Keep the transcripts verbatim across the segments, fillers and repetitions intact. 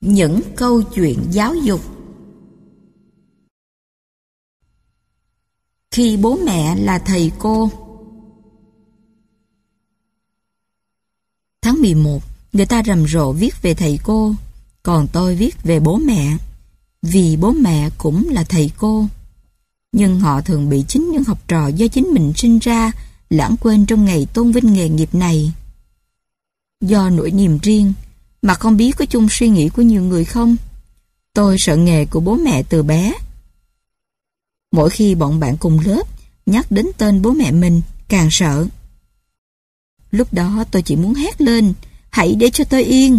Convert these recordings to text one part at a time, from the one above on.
Những câu chuyện giáo dục. Khi bố mẹ là thầy cô. Tháng mười một, người ta rầm rộ viết về thầy cô, còn tôi viết về bố mẹ, vì bố mẹ cũng là thầy cô. Nhưng họ thường bị chính những học trò do chính mình sinh ra lãng quên trong ngày tôn vinh nghề nghiệp này. Do nỗi niềm riêng mà không biết có chung suy nghĩ của nhiều người không? Tôi sợ nghề của bố mẹ từ bé. Mỗi khi bọn bạn cùng lớp nhắc đến tên bố mẹ mình, càng sợ. Lúc đó tôi chỉ muốn hét lên, hãy để cho tôi yên.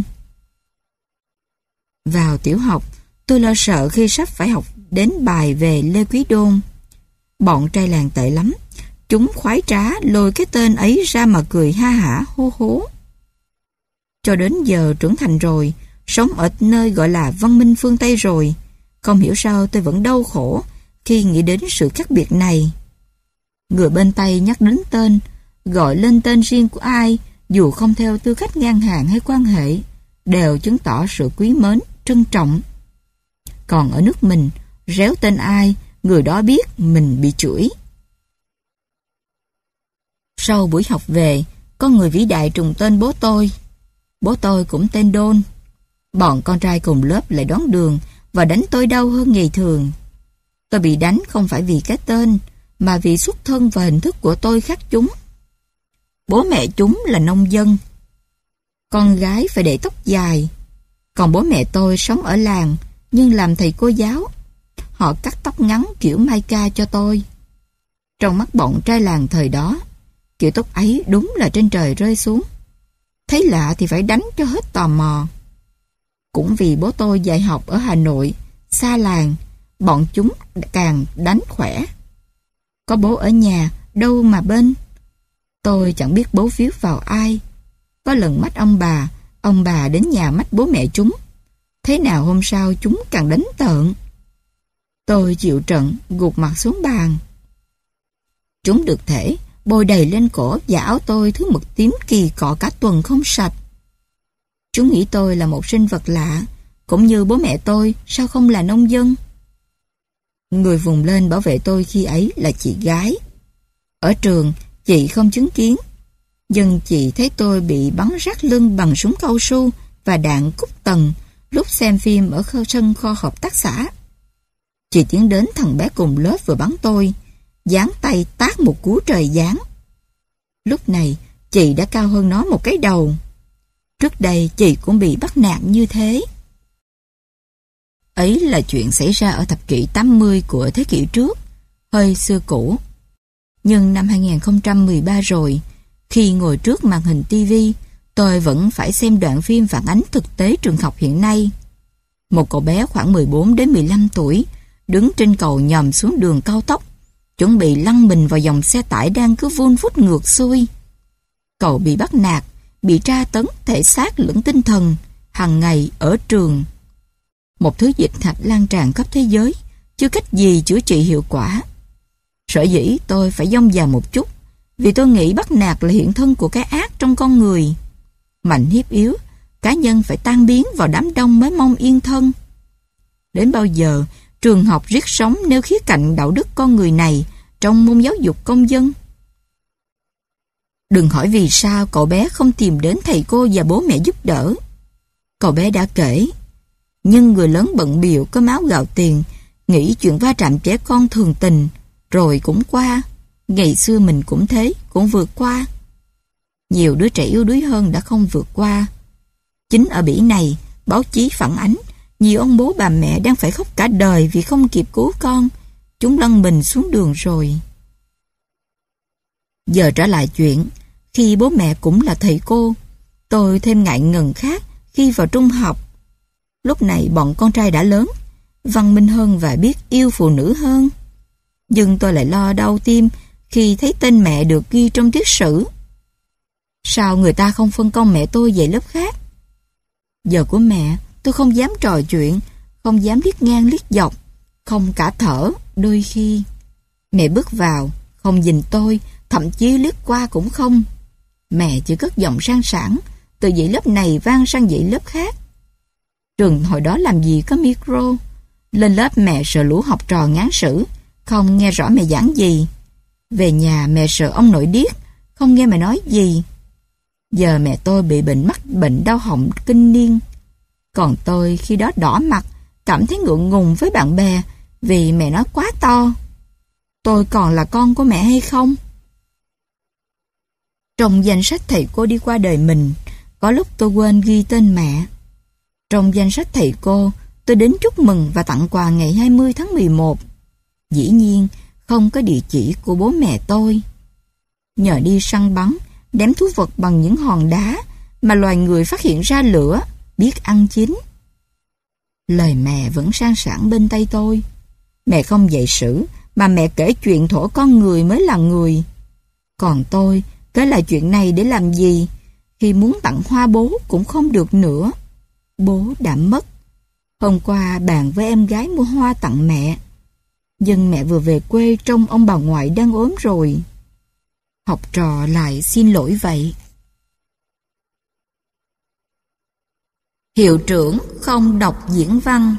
Vào tiểu học, tôi lo sợ khi sắp phải học đến bài về Lê Quý Đôn. Bọn trai làng tệ lắm, chúng khoái trá lôi cái tên ấy ra mà cười ha hả hô hố. Cho đến giờ trưởng thành rồi, sống ở nơi gọi là văn minh phương Tây rồi, không hiểu sao tôi vẫn đau khổ khi nghĩ đến sự khác biệt này. Người bên Tây nhắc đến tên, gọi lên tên riêng của ai, dù không theo tư cách ngang hàng hay quan hệ, đều chứng tỏ sự quý mến, trân trọng. Còn ở nước mình, réo tên ai, người đó biết mình bị chửi. Sau buổi học về, có người vĩ đại trùng tên bố tôi. Bố tôi cũng tên Đôn. Bọn con trai cùng lớp lại đón đường và đánh tôi đau hơn ngày thường. Tôi bị đánh không phải vì cái tên, mà vì xuất thân và hình thức của tôi khác chúng. Bố mẹ chúng là nông dân. Con gái phải để tóc dài. Còn bố mẹ tôi sống ở làng, nhưng làm thầy cô giáo. Họ cắt tóc ngắn kiểu Mai Ca cho tôi. Trong mắt bọn trai làng thời đó, kiểu tóc ấy đúng là trên trời rơi xuống. Thấy lạ thì phải đánh cho hết tò mò. Cũng vì bố tôi dạy học ở Hà Nội, xa làng, bọn chúng càng đánh khỏe. Có bố ở nhà, đâu mà bên. Tôi chẳng biết bố víu vào ai. Có lần mách ông bà, ông bà đến nhà mách bố mẹ chúng. Thế nào hôm sau chúng càng đánh tợn. Tôi chịu trận, gục mặt xuống bàn. Chúng được thể bôi đầy lên cổ và áo tôi thứ mực tím kỳ cọ cả tuần không sạch. Chúng nghĩ tôi là một sinh vật lạ, cũng như bố mẹ tôi sao không là nông dân. Người vùng lên bảo vệ tôi khi ấy là chị gái. Ở trường, chị không chứng kiến, nhưng chị thấy tôi bị bắn rát lưng bằng súng cao su và đạn cúc tần lúc xem phim ở sân kho hợp tác xã. Chị tiến đến thằng bé cùng lớp vừa bắn tôi, giáng tay tát một cú trời giáng. Lúc này, chị đã cao hơn nó một cái đầu. Trước đây, chị cũng bị bắt nạt như thế. Ấy là chuyện xảy ra ở thập kỷ tám mươi của thế kỷ trước, hơi xưa cũ. Nhưng năm hai nghìn không trăm mười ba rồi, khi ngồi trước màn hình tivi, tôi vẫn phải xem đoạn phim phản ánh thực tế trường học hiện nay. Một cậu bé khoảng mười bốn đến mười lăm tuổi, đứng trên cầu nhòm xuống đường cao tốc, chuẩn bị lăn mình vào dòng xe tải đang cứ vun vút ngược xuôi. Cậu bị bắt nạt, bị tra tấn thể xác lẫn tinh thần, hàng ngày ở trường. Một thứ dịch hạch lan tràn khắp thế giới, chưa cách gì chữa trị hiệu quả. Sở dĩ tôi phải dông vào một chút, vì tôi nghĩ bắt nạt là hiện thân của cái ác trong con người. Mạnh hiếp yếu, cá nhân phải tan biến vào đám đông mới mong yên thân. Đến bao giờ trường học riết sống nêu khía cạnh đạo đức con người này trong môn giáo dục công dân? Đừng hỏi vì sao cậu bé không tìm đến thầy cô và bố mẹ giúp đỡ. Cậu bé đã kể, nhưng người lớn bận bịu có máu gạo tiền, nghĩ chuyện va chạm trẻ con thường tình, rồi cũng qua. Ngày xưa mình cũng thế, cũng vượt qua. Nhiều đứa trẻ yếu đuối hơn đã không vượt qua. Chính ở Bỉ này, báo chí phản ánh, nhiều ông bố bà mẹ đang phải khóc cả đời vì không kịp cứu con. Chúng lăn mình xuống đường rồi. Giờ trở lại chuyện, khi bố mẹ cũng là thầy cô, tôi thêm ngại ngần khác khi vào trung học. Lúc này bọn con trai đã lớn, văn minh hơn và biết yêu phụ nữ hơn. Nhưng tôi lại lo đau tim khi thấy tên mẹ được ghi trong tiết sử. Sao người ta không phân công mẹ tôi về lớp khác? Giờ của mẹ, tôi không dám trò chuyện, không dám liếc ngang liếc dọc, không cả thở đôi khi. Mẹ bước vào, không nhìn tôi, thậm chí liếc qua cũng không. Mẹ chỉ cất giọng sang sảng, từ dãy lớp này vang sang dãy lớp khác. Trường hồi đó làm gì có micro. Lên lớp mẹ sợ lũ học trò ngán sử, không nghe rõ mẹ giảng gì. Về nhà mẹ sợ ông nội điếc, không nghe mẹ nói gì. Giờ mẹ tôi bị bệnh mắc bệnh đau họng kinh niên. Còn tôi khi đó đỏ mặt, cảm thấy ngượng ngùng với bạn bè vì mẹ nói quá to. Tôi còn là con của mẹ hay không? Trong danh sách thầy cô đi qua đời mình, có lúc tôi quên ghi tên mẹ. Trong danh sách thầy cô, tôi đến chúc mừng và tặng quà ngày hai mươi tháng mười một. Dĩ nhiên, không có địa chỉ của bố mẹ tôi. Nhờ đi săn bắn, đếm thú vật bằng những hòn đá mà loài người phát hiện ra lửa, biết ăn chín. Lời mẹ vẫn sang sảng bên tay tôi. Mẹ không dạy sử, mà mẹ kể chuyện thổ con người mới là người. Còn tôi, kể lại chuyện này để làm gì? Khi muốn tặng hoa bố cũng không được nữa. Bố đã mất. Hôm qua bàn với em gái mua hoa tặng mẹ. Nhưng mẹ vừa về quê trông ông bà ngoại đang ốm rồi. Học trò lại xin lỗi vậy. Hiệu trưởng không đọc diễn văn.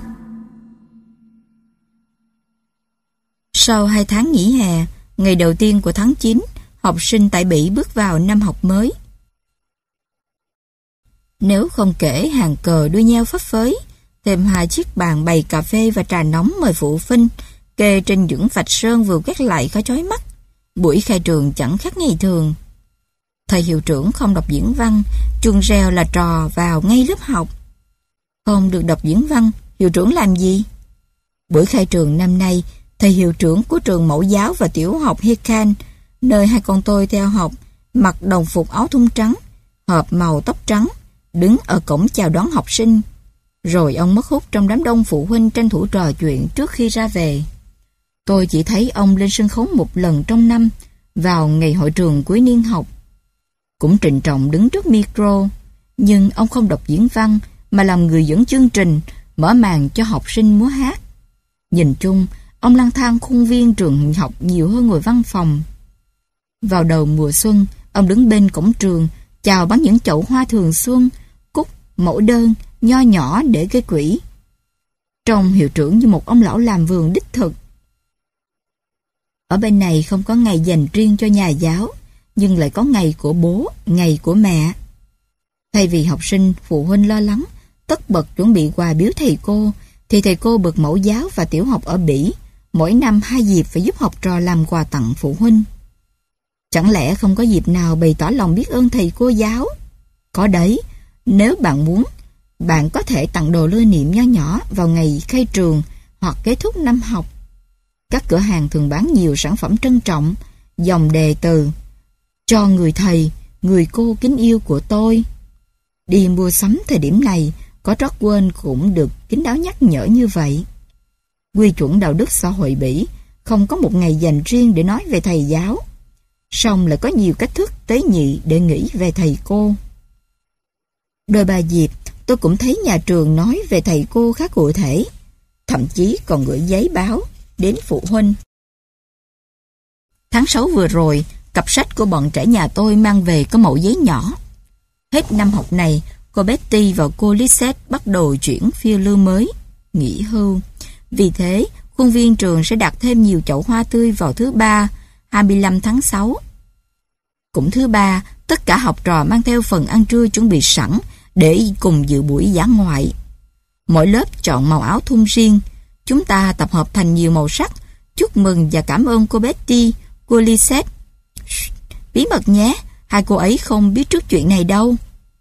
Sau hai tháng nghỉ hè, ngày đầu tiên của tháng chín, học sinh tại Bỉ bước vào năm học mới. Nếu không kể hàng cờ đuôi nheo phấp phới, thêm hai chiếc bàn bày cà phê và trà nóng mời phụ huynh, kê trên những vạch sơn vừa quét lại khá chói mắt, buổi khai trường chẳng khác ngày thường. Thầy hiệu trưởng không đọc diễn văn, chuông reo là trò vào ngay lớp học. Không được đọc diễn văn, hiệu trưởng làm gì? Buổi khai trường năm nay, thầy hiệu trưởng của trường mẫu giáo và tiểu học Hekan, nơi hai con tôi theo học, mặc đồng phục áo thun trắng, hợp màu tóc trắng, đứng ở cổng chào đón học sinh. Rồi ông mất hút trong đám đông phụ huynh tranh thủ trò chuyện trước khi ra về. Tôi chỉ thấy ông lên sân khấu một lần trong năm, vào ngày hội trường cuối niên học. Cũng trịnh trọng đứng trước micro, nhưng ông không đọc diễn văn mà làm người dẫn chương trình, mở màn cho học sinh múa hát. Nhìn chung, ông lang thang khuôn viên trường học nhiều hơn ngồi văn phòng. Vào đầu mùa xuân, ông đứng bên cổng trường, chào bán những chậu hoa thường xuân, cúc, mẫu đơn, nho nhỏ để gây quỹ. Trông hiệu trưởng như một ông lão làm vườn đích thực. Ở bên này không có ngày dành riêng cho nhà giáo, nhưng lại có ngày của bố, ngày của mẹ. Thay vì học sinh, phụ huynh lo lắng, tất bật chuẩn bị quà biếu thầy cô, thì thầy cô bậc mẫu giáo và tiểu học ở Bỉ mỗi năm hai dịp phải giúp học trò làm quà tặng phụ huynh. Chẳng lẽ không có dịp nào bày tỏ lòng biết ơn thầy cô giáo? Có đấy, nếu bạn muốn, bạn có thể tặng đồ lưu niệm nho nhỏ vào ngày khai trường hoặc kết thúc năm học. Các cửa hàng thường bán nhiều sản phẩm trân trọng, dòng đề từ cho người thầy, người cô kính yêu của tôi. Đi mua sắm thời điểm này, có trót quên cũng được kín đáo nhắc nhở như vậy. Quy chuẩn đạo đức xã hội Bỉ không có một ngày dành riêng để nói về thầy giáo, song lại có nhiều cách thức tế nhị để nghĩ về thầy cô. Đôi ba dịp, tôi cũng thấy nhà trường nói về thầy cô khá cụ thể, thậm chí còn gửi giấy báo đến phụ huynh. Tháng sáu vừa rồi, cặp sách của bọn trẻ nhà tôi mang về có mẩu giấy nhỏ. Hết năm học này, cô Betty và cô Lisette bắt đầu chuyển phiêu lưu mới, nghỉ hưu. Vì thế, khuôn viên trường sẽ đặt thêm nhiều chậu hoa tươi vào thứ ba, hai mươi lăm tháng sáu. Cũng thứ ba, tất cả học trò mang theo phần ăn trưa chuẩn bị sẵn để cùng dự buổi dã ngoại. Mỗi lớp chọn màu áo thun riêng. Chúng ta tập hợp thành nhiều màu sắc, chúc mừng và cảm ơn cô Betty, cô Lisette. Bí mật nhé, hai cô ấy không biết trước chuyện này đâu.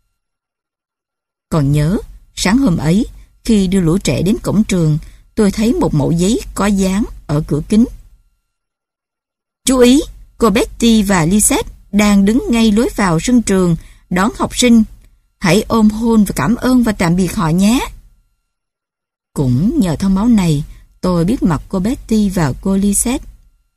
Còn nhớ, sáng hôm ấy, khi đưa lũ trẻ đến cổng trường, tôi thấy một mẩu giấy có dán ở cửa kính. Chú ý, cô Betty và Lisette đang đứng ngay lối vào sân trường đón học sinh. Hãy ôm hôn và cảm ơn và tạm biệt họ nhé. Cũng nhờ thông báo này, tôi biết mặt cô Betty và cô Lisette.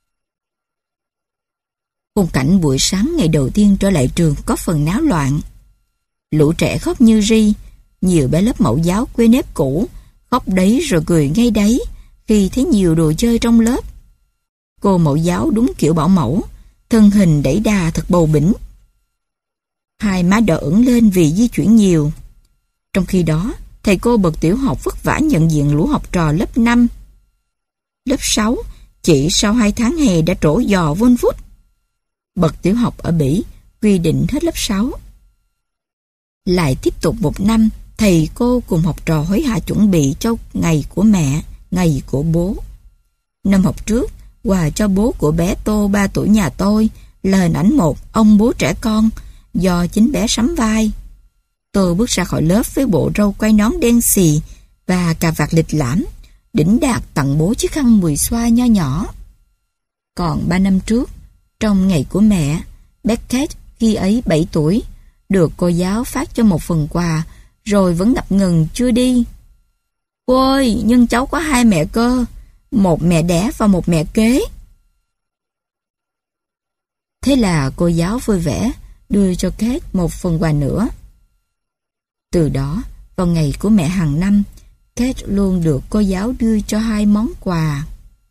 Khung cảnh buổi sáng ngày đầu tiên trở lại trường có phần náo loạn. Lũ trẻ khóc như ri, nhiều bé lớp mẫu giáo quê nếp cũ, khóc đấy rồi cười ngay đấy khi thấy nhiều đồ chơi trong lớp. Cô mẫu giáo đúng kiểu bảo mẫu, thân hình đẩy đà thật bầu bĩnh. Hai má đỏ ửng lên vì di chuyển nhiều. Trong khi đó, thầy thầy cô bậc tiểu học vất vả nhận diện lũ học trò lớp năm. Lớp sáu, chỉ sau hai tháng hè đã trổ giò vun vút. Bậc tiểu học ở Bỉ quy định hết lớp sáu. Lại tiếp tục một năm, thầy cô cùng học trò hối hả chuẩn bị cho ngày của mẹ, ngày của bố. Năm học trước, quà cho bố của bé Tô ba tuổi nhà tôi là hình ảnh một ông bố trẻ con do chính bé sắm vai. Tô bước ra khỏi lớp với bộ râu quai nón đen xì và cà vạt lịch lãm, đỉnh đạt tặng bố chiếc khăn mùi xoa nho nhỏ. Còn ba năm trước, trong ngày của mẹ, Beckett khi ấy bảy tuổi, được cô giáo phát cho một phần quà, rồi vẫn ngập ngừng chưa đi. Ôi, nhưng cháu có hai mẹ cơ, một mẹ đẻ và một mẹ kế. Thế là cô giáo vui vẻ đưa cho Kate một phần quà nữa. Từ đó, vào ngày của mẹ hàng năm, Kate luôn được cô giáo đưa cho hai món quà.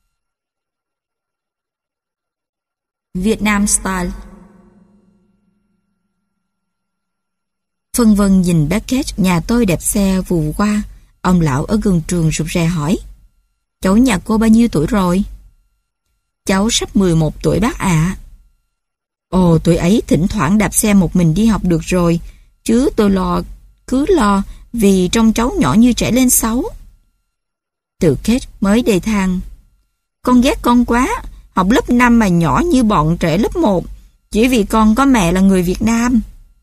Vietnam Style. Phân vân nhìn Beckett nhà tôi đẹp xe vù qua, ông lão ở gần trường rụt rè hỏi: Cháu nhà cô bao nhiêu tuổi rồi? Cháu sắp mười một tuổi bác ạ. À. Ồ, tuổi ấy thỉnh thoảng đạp xe một mình đi học được rồi, chứ tôi lo, cứ lo vì trông cháu nhỏ như trẻ lên sáu. Từ Kate mới đầy than: Con ghét con quá, học lớp năm mà nhỏ như bọn trẻ lớp một, chỉ vì con có mẹ là người Việt Nam.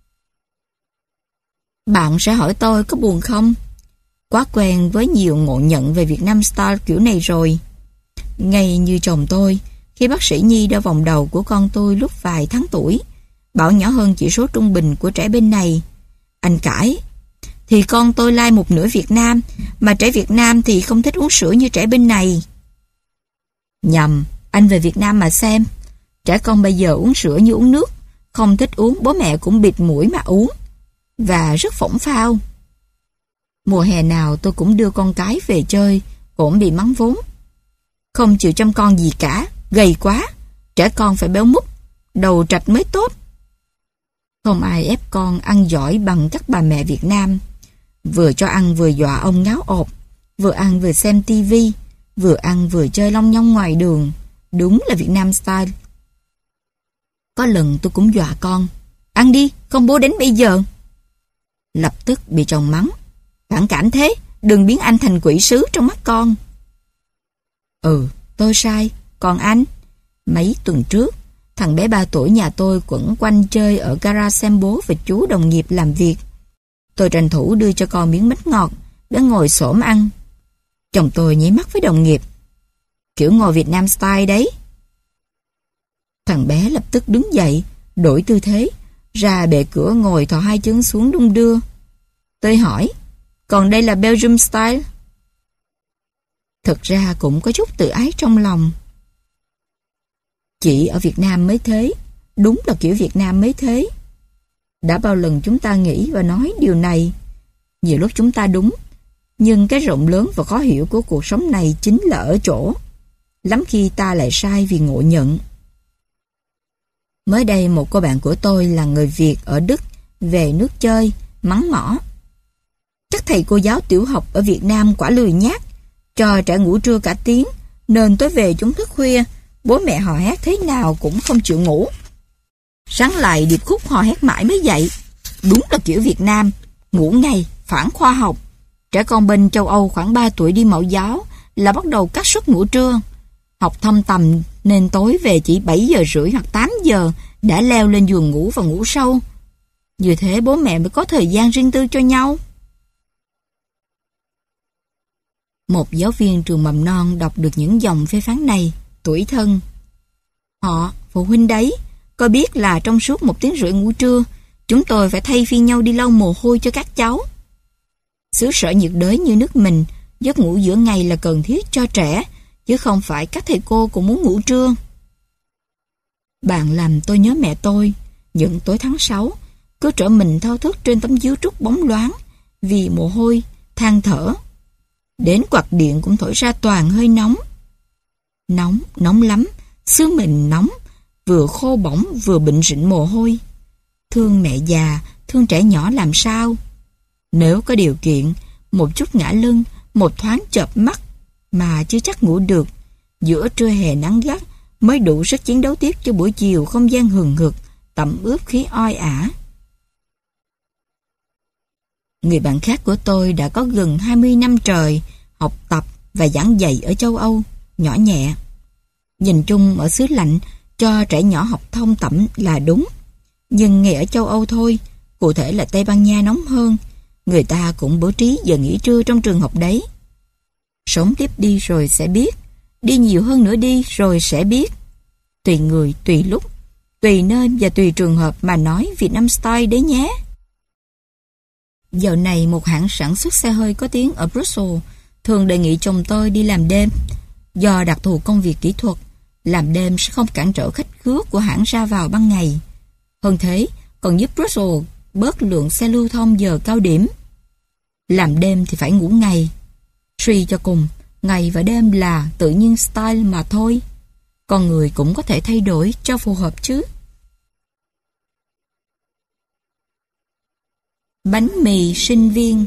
Bạn sẽ hỏi tôi có buồn không? Quá quen với nhiều ngộ nhận về Vietnam Style kiểu này rồi. Ngay như chồng tôi, khi bác sĩ Nhi đo vòng đầu của con tôi lúc vài tháng tuổi, bảo nhỏ hơn chỉ số trung bình của trẻ bên này. Anh cãi: Thì con tôi lai một nửa Việt Nam, mà trẻ Việt Nam thì không thích uống sữa như trẻ bên này. Nhầm, anh về Việt Nam mà xem. Trẻ con bây giờ uống sữa như uống nước, không thích uống bố mẹ cũng bịt mũi mà uống, và rất phỏng phao. Mùa hè nào tôi cũng đưa con cái về chơi, cũng bị mắng vốn. Không chịu chăm con gì cả, gầy quá, trẻ con phải béo múp, đầu trạch mới tốt. Không ai ép con ăn giỏi bằng các bà mẹ Việt Nam. Vừa cho ăn vừa dọa ông ngáo ộp, vừa ăn vừa xem tivi, vừa ăn vừa chơi long nhong ngoài đường. Đúng là Vietnam Style. Có lần tôi cũng dọa con: Ăn đi, không bố đến bây giờ. Lập tức bị chồng mắng: Phản cảm thế, đừng biến anh thành quỷ sứ trong mắt con. Ừ, tôi sai, còn anh? Mấy tuần trước, thằng bé ba tuổi nhà tôi quẩn quanh chơi ở gara xem bố và chú đồng nghiệp làm việc. Tôi tranh thủ đưa cho con miếng bánh ngọt, bé ngồi xổm ăn. Chồng tôi nháy mắt với đồng nghiệp: Kiểu ngồi Vietnam Style đấy. Thằng bé lập tức đứng dậy, đổi tư thế, ra bệ cửa ngồi thò hai chân xuống đung đưa. Tôi hỏi: Còn đây là Belgium Style? Thực ra cũng có chút tự ái trong lòng. Chỉ ở Việt Nam mới thế, đúng là kiểu Việt Nam mới thế. Đã bao lần chúng ta nghĩ và nói điều này. Nhiều lúc chúng ta đúng, nhưng cái rộng lớn và khó hiểu của cuộc sống này chính là ở chỗ lắm khi ta lại sai vì ngộ nhận. Mới đây một cô bạn của tôi là người Việt ở Đức về nước chơi, mắng mỏ: Chắc thầy cô giáo tiểu học ở Việt Nam quả lười nhác, cho trẻ ngủ trưa cả tiếng, nên tối về chúng thức khuya, bố mẹ hò hét thế nào cũng không chịu ngủ. Sáng lại điệp khúc hò hét mãi mới dậy. Đúng là kiểu Việt Nam, ngủ ngay, phản khoa học. Trẻ con bên châu Âu khoảng ba tuổi đi mẫu giáo là bắt đầu cắt suất ngủ trưa. Học thâm tầm nên tối về chỉ bảy giờ rưỡi hoặc tám giờ đã leo lên giường ngủ và ngủ sâu. Như thế bố mẹ mới có thời gian riêng tư cho nhau. Một giáo viên trường mầm non đọc được những dòng phê phán này, tủi thân. Họ, phụ huynh đấy, có biết là trong suốt một tiếng rưỡi ngủ trưa, chúng tôi phải thay phiên nhau đi lau mồ hôi cho các cháu. Xứ sở nhiệt đới như nước mình, giấc ngủ giữa ngày là cần thiết cho trẻ, chứ không phải các thầy cô cũng muốn ngủ trưa. Bạn làm tôi nhớ mẹ tôi, những tối tháng sáu, cứ trở mình thao thức trên tấm chiếu trúc bóng loáng, vì mồ hôi, than thở. Đến quạt điện cũng thổi ra toàn hơi nóng. Nóng, nóng lắm, xương mình nóng, vừa khô bỏng vừa bệnh rịnh mồ hôi. Thương mẹ già, thương trẻ nhỏ làm sao? Nếu có điều kiện, một chút ngã lưng, một thoáng chợp mắt, mà chưa chắc ngủ được. Giữa trưa hè nắng gắt mới đủ sức chiến đấu tiếp cho buổi chiều không gian hừng hực, tẩm ướp khí oi ả. Người bạn khác của tôi đã có gần hai mươi năm trời học tập và giảng dạy ở châu Âu, nhỏ nhẹ. Nhìn chung ở xứ lạnh, cho trẻ nhỏ học thông tẩm là đúng. Nhưng ngay ở châu Âu thôi, cụ thể là Tây Ban Nha nóng hơn, người ta cũng bố trí giờ nghỉ trưa trong trường học đấy. Sống tiếp đi rồi sẽ biết, đi nhiều hơn nữa đi rồi sẽ biết. Tùy người, tùy lúc, tùy nơi và tùy trường hợp mà nói Việt Nam style đấy nhé. Giờ này một hãng sản xuất xe hơi có tiếng ở Brussels thường đề nghị chồng tôi đi làm đêm. Do đặc thù công việc kỹ thuật, làm đêm sẽ không cản trở khách khứa của hãng ra vào ban ngày. Hơn thế, còn giúp Brussels bớt lượng xe lưu thông giờ cao điểm. Làm đêm thì phải ngủ ngày. Suy cho cùng, ngày và đêm là tự nhiên style mà thôi. Con người cũng có thể thay đổi cho phù hợp chứ. Bánh mì sinh viên.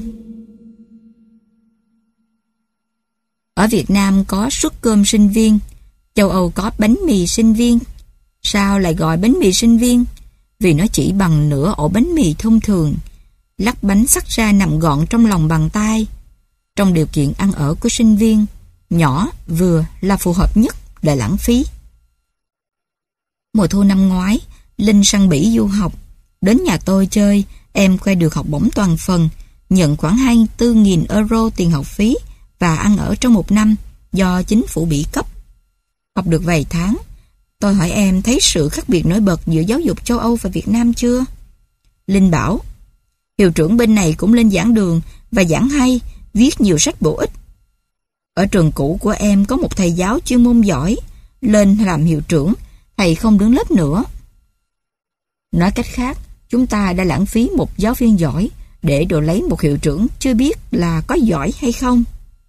Ở Việt Nam có suất cơm sinh viên, châu Âu có bánh mì sinh viên. Sao lại gọi bánh mì sinh viên? Vì nó chỉ bằng nửa ổ bánh mì thông thường. Lắc bánh xắt ra nằm gọn trong lòng bàn tay. Trong điều kiện ăn ở của sinh viên, nhỏ, vừa là phù hợp nhất để lãng phí. Mùa thu năm ngoái, Linh sang Bỉ du học. Đến nhà tôi chơi, em khoe được học bổng toàn phần, nhận khoảng hai mươi tư nghìn euro tiền học phí và ăn ở trong một năm do chính phủ Bỉ cấp. Học được vài tháng, tôi hỏi em thấy sự khác biệt nổi bật giữa giáo dục châu Âu và Việt Nam chưa? Linh bảo, hiệu trưởng bên này cũng lên giảng đường và giảng hay, viết nhiều sách bổ ích. Ở trường cũ của em có một thầy giáo chuyên môn giỏi, lên làm hiệu trưởng, thầy không đứng lớp nữa. Nói cách khác, chúng ta đã lãng phí một giáo viên giỏi để đổi lấy một hiệu trưởng chưa biết là có giỏi hay không.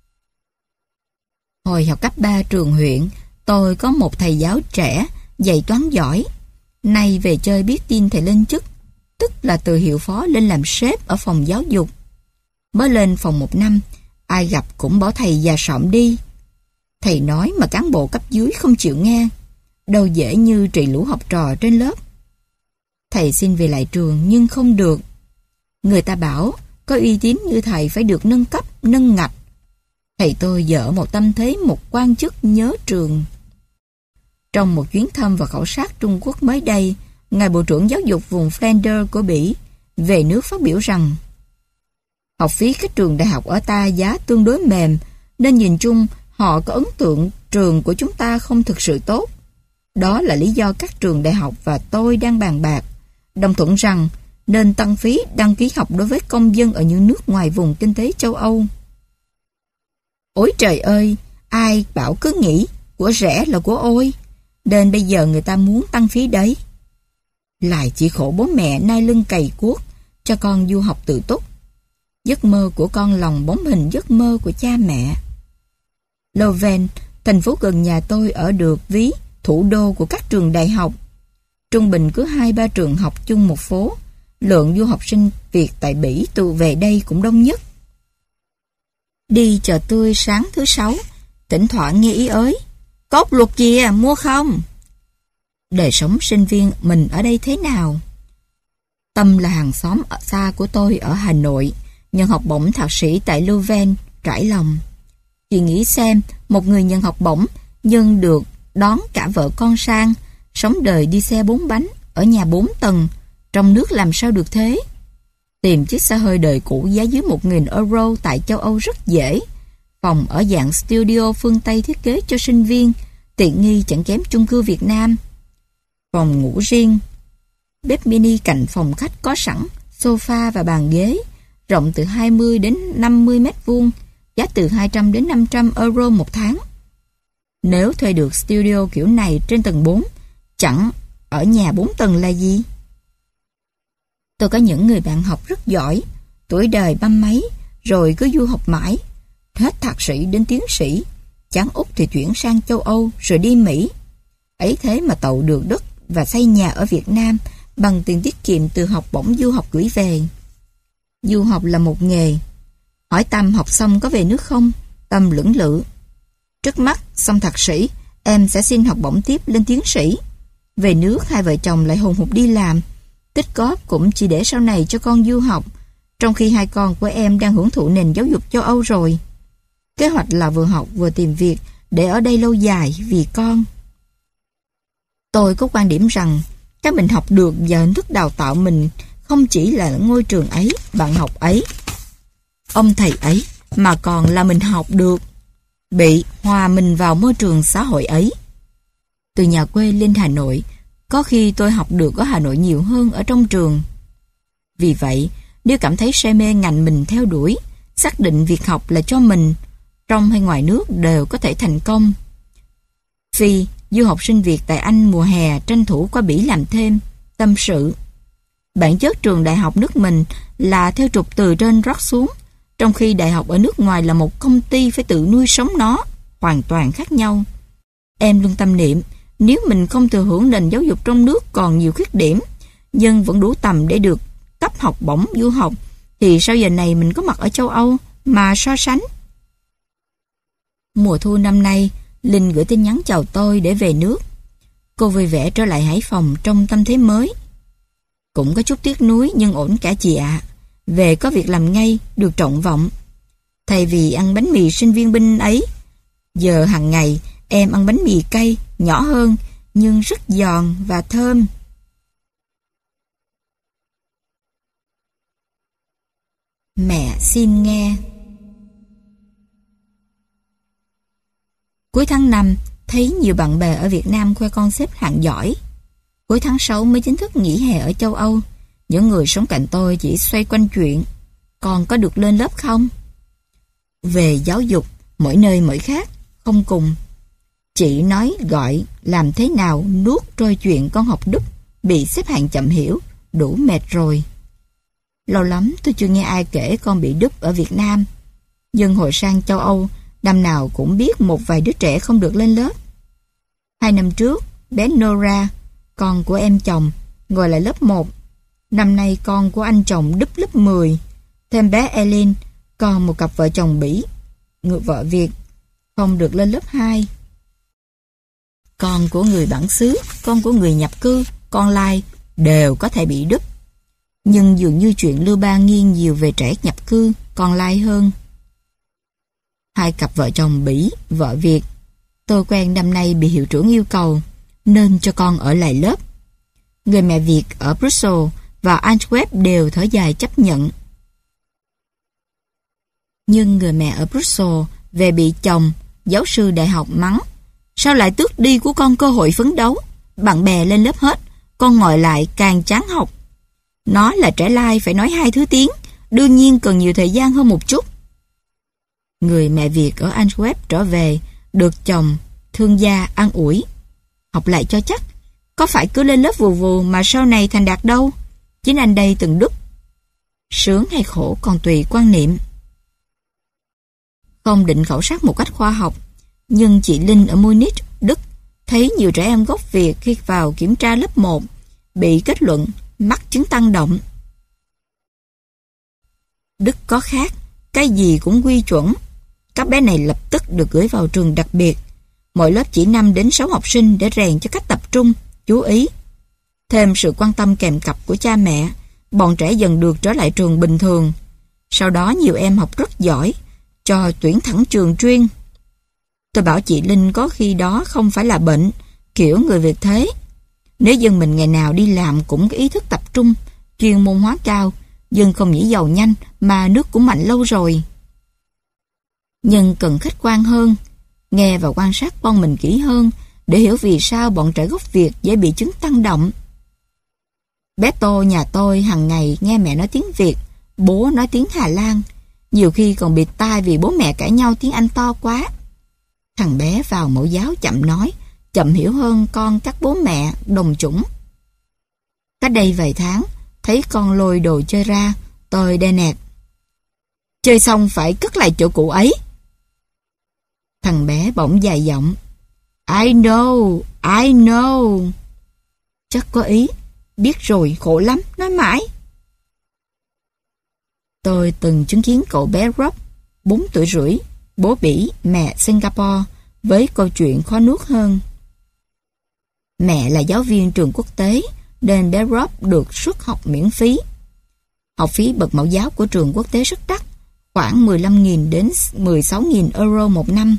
Hồi học cấp ba trường huyện, tôi có một thầy giáo trẻ, dạy toán giỏi. Nay về chơi biết tin thầy lên chức, tức là từ hiệu phó lên làm sếp ở phòng giáo dục. Mới lên phòng một năm, ai gặp cũng bỏ thầy già sọm đi. Thầy nói mà cán bộ cấp dưới không chịu nghe, đâu dễ như trị lũ học trò trên lớp. Thầy xin về lại trường nhưng không được. Người ta bảo có uy tín như thầy phải được nâng cấp, nâng ngạch. Thầy tôi dở một tâm thế một quan chức nhớ trường. Trong một chuyến thăm và khảo sát Trung Quốc mới đây, ngài Bộ trưởng Giáo dục vùng Flanders của Bỉ về nước phát biểu rằng học phí các trường đại học ở ta giá tương đối mềm, nên nhìn chung họ có ấn tượng trường của chúng ta không thực sự tốt. Đó là lý do các trường đại học và tôi đang bàn bạc, đồng thuận rằng nên tăng phí đăng ký học đối với công dân ở những nước ngoài vùng kinh tế châu Âu. Ôi trời ơi, ai bảo cứ nghĩ của rẻ là của ôi, nên bây giờ người ta muốn tăng phí đấy. Lại chỉ khổ bố mẹ nai lưng cày cuốc cho con du học tự túc. Giấc mơ của con lòng bóng hình giấc mơ của cha mẹ. Leuven, thành phố gần nhà tôi ở được ví thủ đô của các trường đại học. Trung bình cứ hai ba trường học chung một phố. Lượng du học sinh Việt tại Bỉ tụ về đây cũng đông nhất. Đi chợ tươi sáng thứ sáu, thỉnh thoảng nghe ý ới, cốt luộc kìa, mua không? Đời sống sinh viên mình ở đây thế nào? Tâm là hàng xóm ở xa của tôi ở Hà Nội, nhận học bổng thạc sĩ tại Leuven, trải lòng. Chị nghĩ xem, một người nhận học bổng nhưng được đón cả vợ con sang, sống đời đi xe bốn bánh, ở nhà bốn tầng, trong nước làm sao được thế? Tìm chiếc xe hơi đời cũ giá dưới một nghìn euro tại châu Âu rất dễ. Phòng ở dạng studio phương Tây thiết kế cho sinh viên, tiện nghi chẳng kém chung cư Việt Nam. Phòng ngủ riêng, bếp mini cạnh phòng khách có sẵn, sofa và bàn ghế, rộng từ hai mươi đến năm mươi mét vuông, giá từ hai trăm đến năm trăm euro một tháng. Nếu thuê được studio kiểu này trên tầng bốn, chẳng ở nhà bốn tầng là gì? Tôi có những người bạn học rất giỏi, tuổi đời băm mấy, rồi cứ du học mãi, hết thạc sĩ đến tiến sĩ, chán Úc thì chuyển sang châu Âu, rồi đi Mỹ. Ấy thế mà tậu được đất và xây nhà ở Việt Nam bằng tiền tiết kiệm từ học bổng du học gửi về. Du học là một nghề. Hỏi Tâm học xong có về nước không? Tâm lưỡng lự. Trước mắt, xong thạc sĩ, em sẽ xin học bổng tiếp lên tiến sĩ. Về nước hai vợ chồng lại hùng hục đi làm. Tích góp cũng chỉ để sau này cho con du học, trong khi hai con của em đang hưởng thụ nền giáo dục châu Âu rồi. Kế hoạch là vừa học vừa tìm việc để ở đây lâu dài vì con. Tôi có quan điểm rằng các mình học được và hình thức đào tạo mình không chỉ là ngôi trường ấy, bạn học ấy, ông thầy ấy, mà còn là mình học được, bị hòa mình vào môi trường xã hội ấy. Từ nhà quê lên Hà Nội, có khi tôi học được ở Hà Nội nhiều hơn ở trong trường. Vì vậy, nếu cảm thấy say mê ngành mình theo đuổi, xác định việc học là cho mình, trong hay ngoài nước đều có thể thành công. Phi, du học sinh Việt tại Anh mùa hè tranh thủ qua Bỉ làm thêm, tâm sự. Bản chất trường đại học nước mình là theo trục từ trên rót xuống, trong khi đại học ở nước ngoài là một công ty phải tự nuôi sống nó, hoàn toàn khác nhau. Em luôn tâm niệm, nếu mình không thừa hưởng nền giáo dục trong nước còn nhiều khuyết điểm, nhưng vẫn đủ tầm để được cấp học bổng du học, thì sau giờ này mình có mặt ở châu Âu mà so sánh. Mùa thu năm nay, Linh gửi tin nhắn chào tôi để về nước. Cô vui vẻ trở lại Hải Phòng trong tâm thế mới. Cũng có chút tiếc nuối nhưng ổn cả chị ạ. Về có việc làm ngay, được trọng vọng. Thay vì ăn bánh mì sinh viên binh ấy, giờ hàng ngày em ăn bánh mì cay, nhỏ hơn, nhưng rất giòn và thơm. Mẹ xin nghe. Cuối tháng năm, thấy nhiều bạn bè ở Việt Nam khoe con xếp hạng giỏi. Cuối tháng sáu mới chính thức nghỉ hè ở châu Âu. Những người sống cạnh tôi chỉ xoay quanh chuyện con có được lên lớp không? Về giáo dục, mỗi nơi mỗi khác, không cùng. Chị nói gọi làm thế nào nuốt trôi chuyện con học Đức bị xếp hạng chậm hiểu, đủ mệt rồi. Lâu lắm tôi chưa nghe ai kể con bị Đức ở Việt Nam. Nhưng hồi sang châu Âu, năm nào cũng biết một vài đứa trẻ không được lên lớp. Hai năm trước, bé Nora, con của em chồng, ngồi lại lớp một. Năm nay con của anh chồng đúp lớp mười. Thêm bé Eileen, còn một cặp vợ chồng Bỉ, người vợ Việt, không được lên lớp hai. Con của người bản xứ, con của người nhập cư, con lai đều có thể bị đúp. Nhưng dường như chuyện lưu ba nghiêng nhiều về trẻ nhập cư, con lai hơn. Hai cặp vợ chồng Bỉ, vợ Việt, tôi quen năm nay bị hiệu trưởng yêu cầu nên cho con ở lại lớp. Người mẹ Việt ở Brussels và Antwerp đều thở dài chấp nhận. Nhưng người mẹ ở Brussels về bị chồng, giáo sư đại học mắng. Sao lại tước đi của con cơ hội phấn đấu? Bạn bè lên lớp hết, con ngồi lại càng chán học. Nó là trẻ lai phải nói hai thứ tiếng, đương nhiên cần nhiều thời gian hơn một chút. Người mẹ Việt ở Antwerp trở về, được chồng, thương gia an ủi. Học lại cho chắc, có phải cứ lên lớp vù vù mà sau này thành đạt đâu. Chính anh đây từng đúp. Sướng hay khổ còn tùy quan niệm. Không định khảo sát một cách khoa học, nhưng chị Linh ở Munich, Đức, thấy nhiều trẻ em gốc Việt khi vào kiểm tra lớp một bị kết luận mắc chứng tăng động. Đức có khác, cái gì cũng quy chuẩn. Các bé này lập tức được gửi vào trường đặc biệt. Mỗi lớp chỉ năm đến sáu học sinh để rèn cho cách tập trung, chú ý. Thêm sự quan tâm kèm cặp của cha mẹ, bọn trẻ dần được trở lại trường bình thường. Sau đó nhiều em học rất giỏi, cho tuyển thẳng trường chuyên. Tôi bảo chị Linh có khi đó không phải là bệnh, kiểu người Việt thế. Nếu dân mình ngày nào đi làm cũng có ý thức tập trung, chuyên môn hóa cao, dân không nhảy giàu nhanh mà nước cũng mạnh lâu rồi. Nhưng cần khách quan hơn, nghe và quan sát con mình kỹ hơn để hiểu vì sao bọn trẻ gốc Việt dễ bị chứng tăng động. Bé Tô nhà tôi hàng ngày nghe mẹ nói tiếng Việt, bố nói tiếng Hà Lan, nhiều khi còn bịt tai vì bố mẹ cãi nhau tiếng Anh to quá. Thằng bé vào mẫu giáo chậm nói, chậm hiểu hơn con các bố mẹ đồng chủng. Cách đây vài tháng, thấy con lôi đồ chơi ra, tôi đe nẹt. Chơi xong phải cất lại chỗ cũ ấy. Thằng bé bỗng dài giọng. I know, I know. Chắc có ý, biết rồi khổ lắm, nói mãi. Tôi từng chứng kiến cậu bé Rob, bốn tuổi rưỡi, bố Bỉ, mẹ Singapore, với câu chuyện khó nuốt hơn. Mẹ là giáo viên trường quốc tế, nên bé Rob được suất học miễn phí. Học phí bậc mẫu giáo của trường quốc tế rất đắt, khoảng mười lăm nghìn đến mười sáu nghìn euro một năm.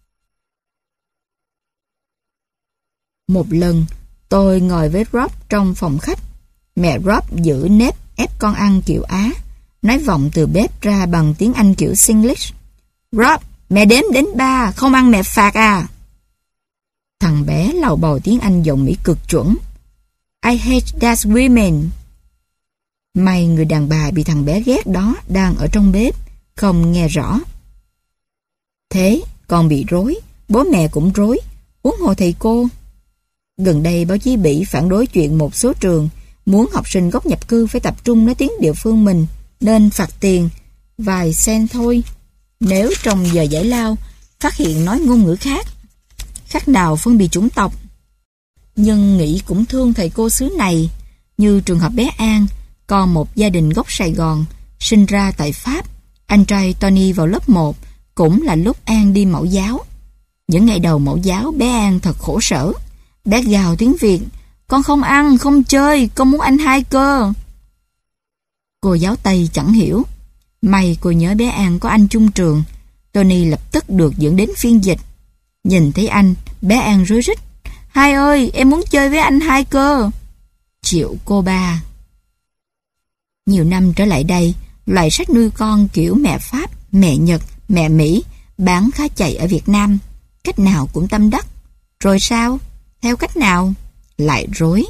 Một lần, tôi ngồi với Rob trong phòng khách. Mẹ Rob giữ nếp ép con ăn kiểu Á, nói vọng từ bếp ra bằng tiếng Anh kiểu Singlish. Rob, mẹ đếm đến ba, không ăn mẹ phạt à? Thằng bé lầu bầu tiếng Anh giọng Mỹ cực chuẩn. I hate that women. May người đàn bà bị thằng bé ghét đó đang ở trong bếp, không nghe rõ. Thế, con bị rối, bố mẹ cũng rối, huống hồ thầy cô. Gần đây báo chí Bỉ phản đối chuyện một số trường muốn học sinh gốc nhập cư phải tập trung nói tiếng địa phương mình, nên phạt tiền vài sen thôi nếu trong giờ giải lao phát hiện nói ngôn ngữ khác. Khác nào phân biệt chủng tộc. Nhưng nghĩ cũng thương thầy cô xứ này, như trường hợp bé An, con một gia đình gốc Sài Gòn, sinh ra tại Pháp. Anh trai Tony vào lớp một, cũng là lúc An đi mẫu giáo. Những ngày đầu mẫu giáo, bé An thật khổ sở. Bé gào tiếng Việt, con không ăn, không chơi, con muốn anh hai cơ. Cô giáo Tây chẳng hiểu. May cô nhớ bé An có anh chung trường. Tony lập tức được dẫn đến phiên dịch. Nhìn thấy anh, bé An rối rít. Hai ơi, em muốn chơi với anh hai cơ. Chịu cô ba. Nhiều năm trở lại đây, loại sách nuôi con kiểu mẹ Pháp, mẹ Nhật, mẹ Mỹ bán khá chạy ở Việt Nam. Cách nào cũng tâm đắc. Rồi sao? Theo cách nào? Lại rối.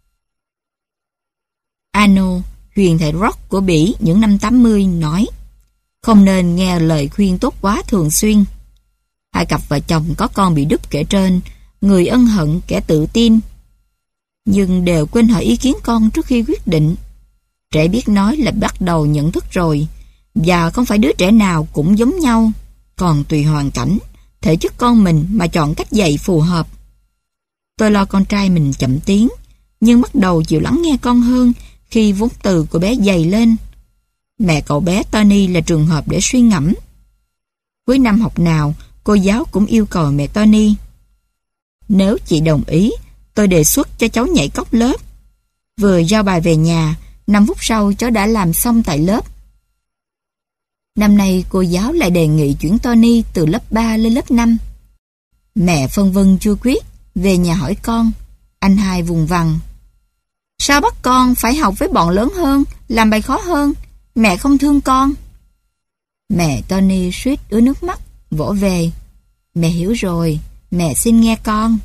Arno, huyền thoại rock của Bỉ những năm tám mươi nói, không nên nghe lời khuyên tốt quá thường xuyên. Hai cặp vợ chồng có con bị đúp kể trên, người ân hận kẻ tự tin, nhưng đều quên hỏi ý kiến con trước khi quyết định. Trẻ biết nói là bắt đầu nhận thức rồi, và không phải đứa trẻ nào cũng giống nhau, còn tùy hoàn cảnh, thể chất con mình mà chọn cách dạy phù hợp. Tôi lo con trai mình chậm tiếng, nhưng bắt đầu chịu lắng nghe con hơn khi vốn từ của bé dày lên. Mẹ cậu bé Tony là trường hợp để suy ngẫm. Cuối năm học nào, cô giáo cũng yêu cầu mẹ Tony. Nếu chị đồng ý, tôi đề xuất cho cháu nhảy cóc lớp. Vừa giao bài về nhà, năm phút sau cháu đã làm xong tại lớp. Năm nay cô giáo lại đề nghị chuyển Tony từ lớp ba lên lớp năm. Mẹ phân vân chưa quyết, về nhà hỏi con. Anh hai vùng vằng. Sao bắt con phải học với bọn lớn hơn, làm bài khó hơn? Mẹ không thương con. Mẹ Tony suýt ứa nước mắt, vỗ về. Mẹ hiểu rồi, mẹ xin nghe con.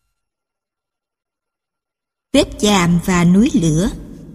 Vết chàm và núi lửa.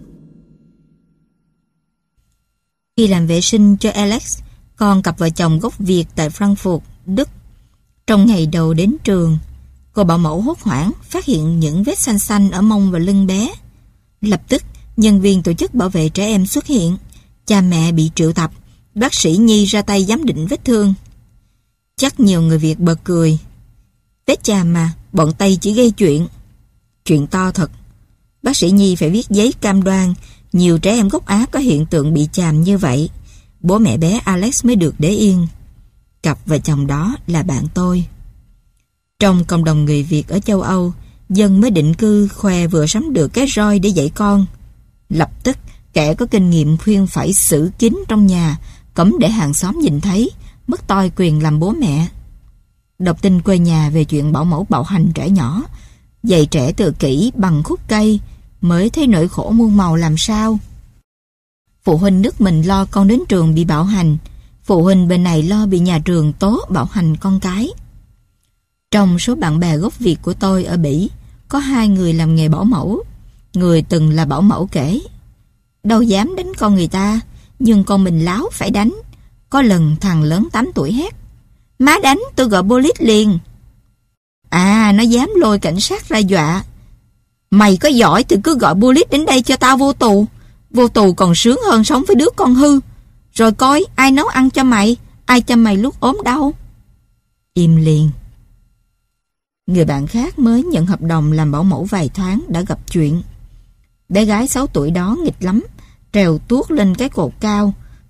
Khi làm vệ sinh cho Alex, con cặp vợ chồng gốc Việt tại Frankfurt, Đức, trong ngày đầu đến trường, cô bảo mẫu hốt hoảng phát hiện những vết xanh xanh ở mông và lưng bé. Lập tức, nhân viên tổ chức bảo vệ trẻ em xuất hiện. Cha mẹ bị triệu tập, bác sĩ Nhi ra tay giám định vết thương. Chắc nhiều người Việt bật cười. Vết chàm mà, bọn Tây chỉ gây chuyện. Chuyện to thật. Bác sĩ Nhi phải viết giấy cam đoan nhiều trẻ em gốc Á có hiện tượng bị chàm như vậy. Bố mẹ bé Alex mới được để yên. Cặp vợ chồng đó là bạn tôi. Trong cộng đồng người Việt ở châu Âu, dân mới định cư khoe vừa sắm được cái roi để dạy con. Lập tức, kẻ có kinh nghiệm khuyên phải xử kín trong nhà, cấm để hàng xóm nhìn thấy, mất toi quyền làm bố mẹ. Đọc tin quê nhà về chuyện bảo mẫu bạo hành trẻ nhỏ, dạy trẻ tự kỷ bằng khúc cây, mới thấy nỗi khổ muôn màu làm sao. Phụ huynh nước mình lo con đến trường bị bạo hành, phụ huynh bên này lo bị nhà trường tố bạo hành con cái. Trong số bạn bè gốc Việt của tôi ở Bỉ, có hai người làm nghề bảo mẫu. Người từng là bảo mẫu kể, đâu dám đánh con người ta, nhưng con mình láo phải đánh. Có lần thằng lớn tám tuổi hét, má đánh tôi gọi police liền. À, nó dám lôi cảnh sát ra dọa. Mày có giỏi thì cứ gọi police đến đây cho tao vô tù. Vô tù còn sướng hơn sống với đứa con hư. Rồi coi ai nấu ăn cho mày, ai cho mày lúc ốm đau. Im liền. Người bạn khác mới nhận hợp đồng làm bảo mẫu vài tháng đã gặp chuyện. Bé gái sáu tuổi đó nghịch lắm, trèo tuốt lên cái cột cao,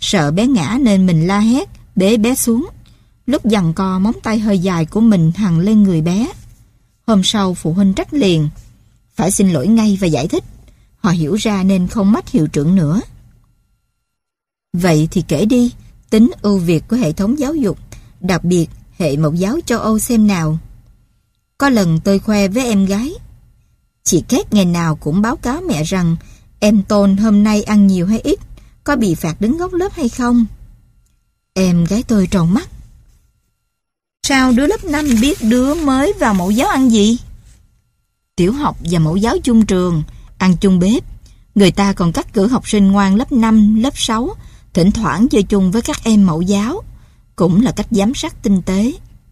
Sợ bé ngã nên mình la hét, bế bé xuống. Lúc giằng co, móng tay hơi dài của mình hằn lên người bé. Hôm sau phụ huynh trách liền. Phải xin lỗi ngay và giải thích. Họ hiểu ra nên không mách hiệu trưởng nữa. Vậy thì kể đi, tính ưu việt của hệ thống giáo dục, đặc biệt hệ mẫu giáo châu Âu xem nào. Có lần tôi khoe với em gái. Chị Kate ngày nào cũng báo cáo mẹ rằng em Tôn hôm nay ăn nhiều hay ít, có bị phạt đứng góc lớp hay không. Em gái tôi tròn mắt. Sao đứa lớp năm biết đứa mới vào mẫu giáo ăn gì? Tiểu học và mẫu giáo chung trường, ăn chung bếp. Người ta còn cắt cử học sinh ngoan lớp năm, lớp sáu, thỉnh thoảng chơi chung với các em mẫu giáo. Cũng là cách giám sát tinh tế.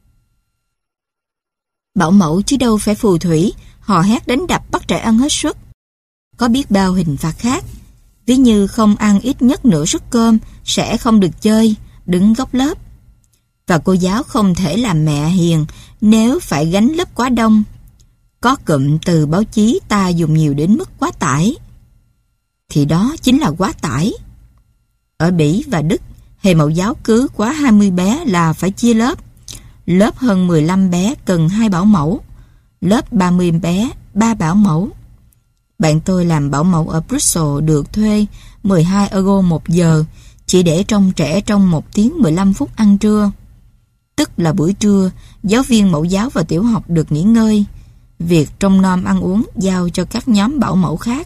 Bảo mẫu chứ đâu phải phù thủy, hò hét đánh đập bắt trẻ ăn hết suất. Có biết bao hình phạt khác. Ví như không ăn ít nhất nửa suất cơm sẽ không được chơi, đứng góc lớp. Và cô giáo không thể làm mẹ hiền nếu phải gánh lớp quá đông. Có cụm từ báo chí ta dùng nhiều đến mức quá tải. Thì đó chính là quá tải. Ở Bỉ và Đức, hệ mẫu giáo cứ quá hai mươi bé là phải chia lớp. Lớp hơn mười lăm bé cần hai bảo mẫu. Lớp ba mươi bé, ba bảo mẫu. Bạn tôi làm bảo mẫu ở Brussels được thuê mười hai euro một giờ, chỉ để trông trẻ trong một tiếng mười lăm phút ăn trưa. Tức là buổi trưa, giáo viên mẫu giáo và tiểu học được nghỉ ngơi. Việc trông nom ăn uống giao cho các nhóm bảo mẫu khác.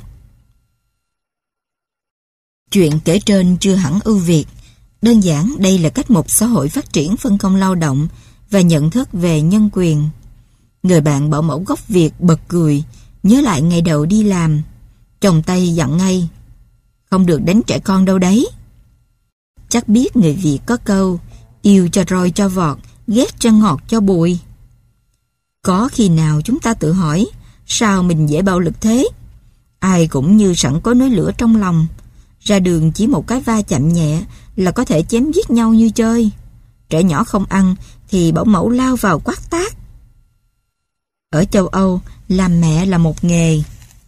Chuyện kể trên chưa hẳn ưu việt. Đơn giản đây là cách một xã hội phát triển phân công lao động và nhận thức về nhân quyền. Người bạn bảo mẫu gốc Việt bật cười, nhớ lại ngày đầu đi làm. Chồng tay dặn ngay, không được đánh trẻ con đâu đấy. Chắc biết người Việt có câu, yêu cho roi cho vọt, ghét cho ngọt cho bùi. Có khi nào chúng ta tự hỏi, sao mình dễ bạo lực thế? Ai cũng như sẵn có núi lửa trong lòng. Ra đường chỉ một cái va chạm nhẹ là có thể chém giết nhau như chơi. Trẻ nhỏ không ăn thì bảo mẫu lao vào quát tát. Ở châu Âu, làm mẹ là một nghề.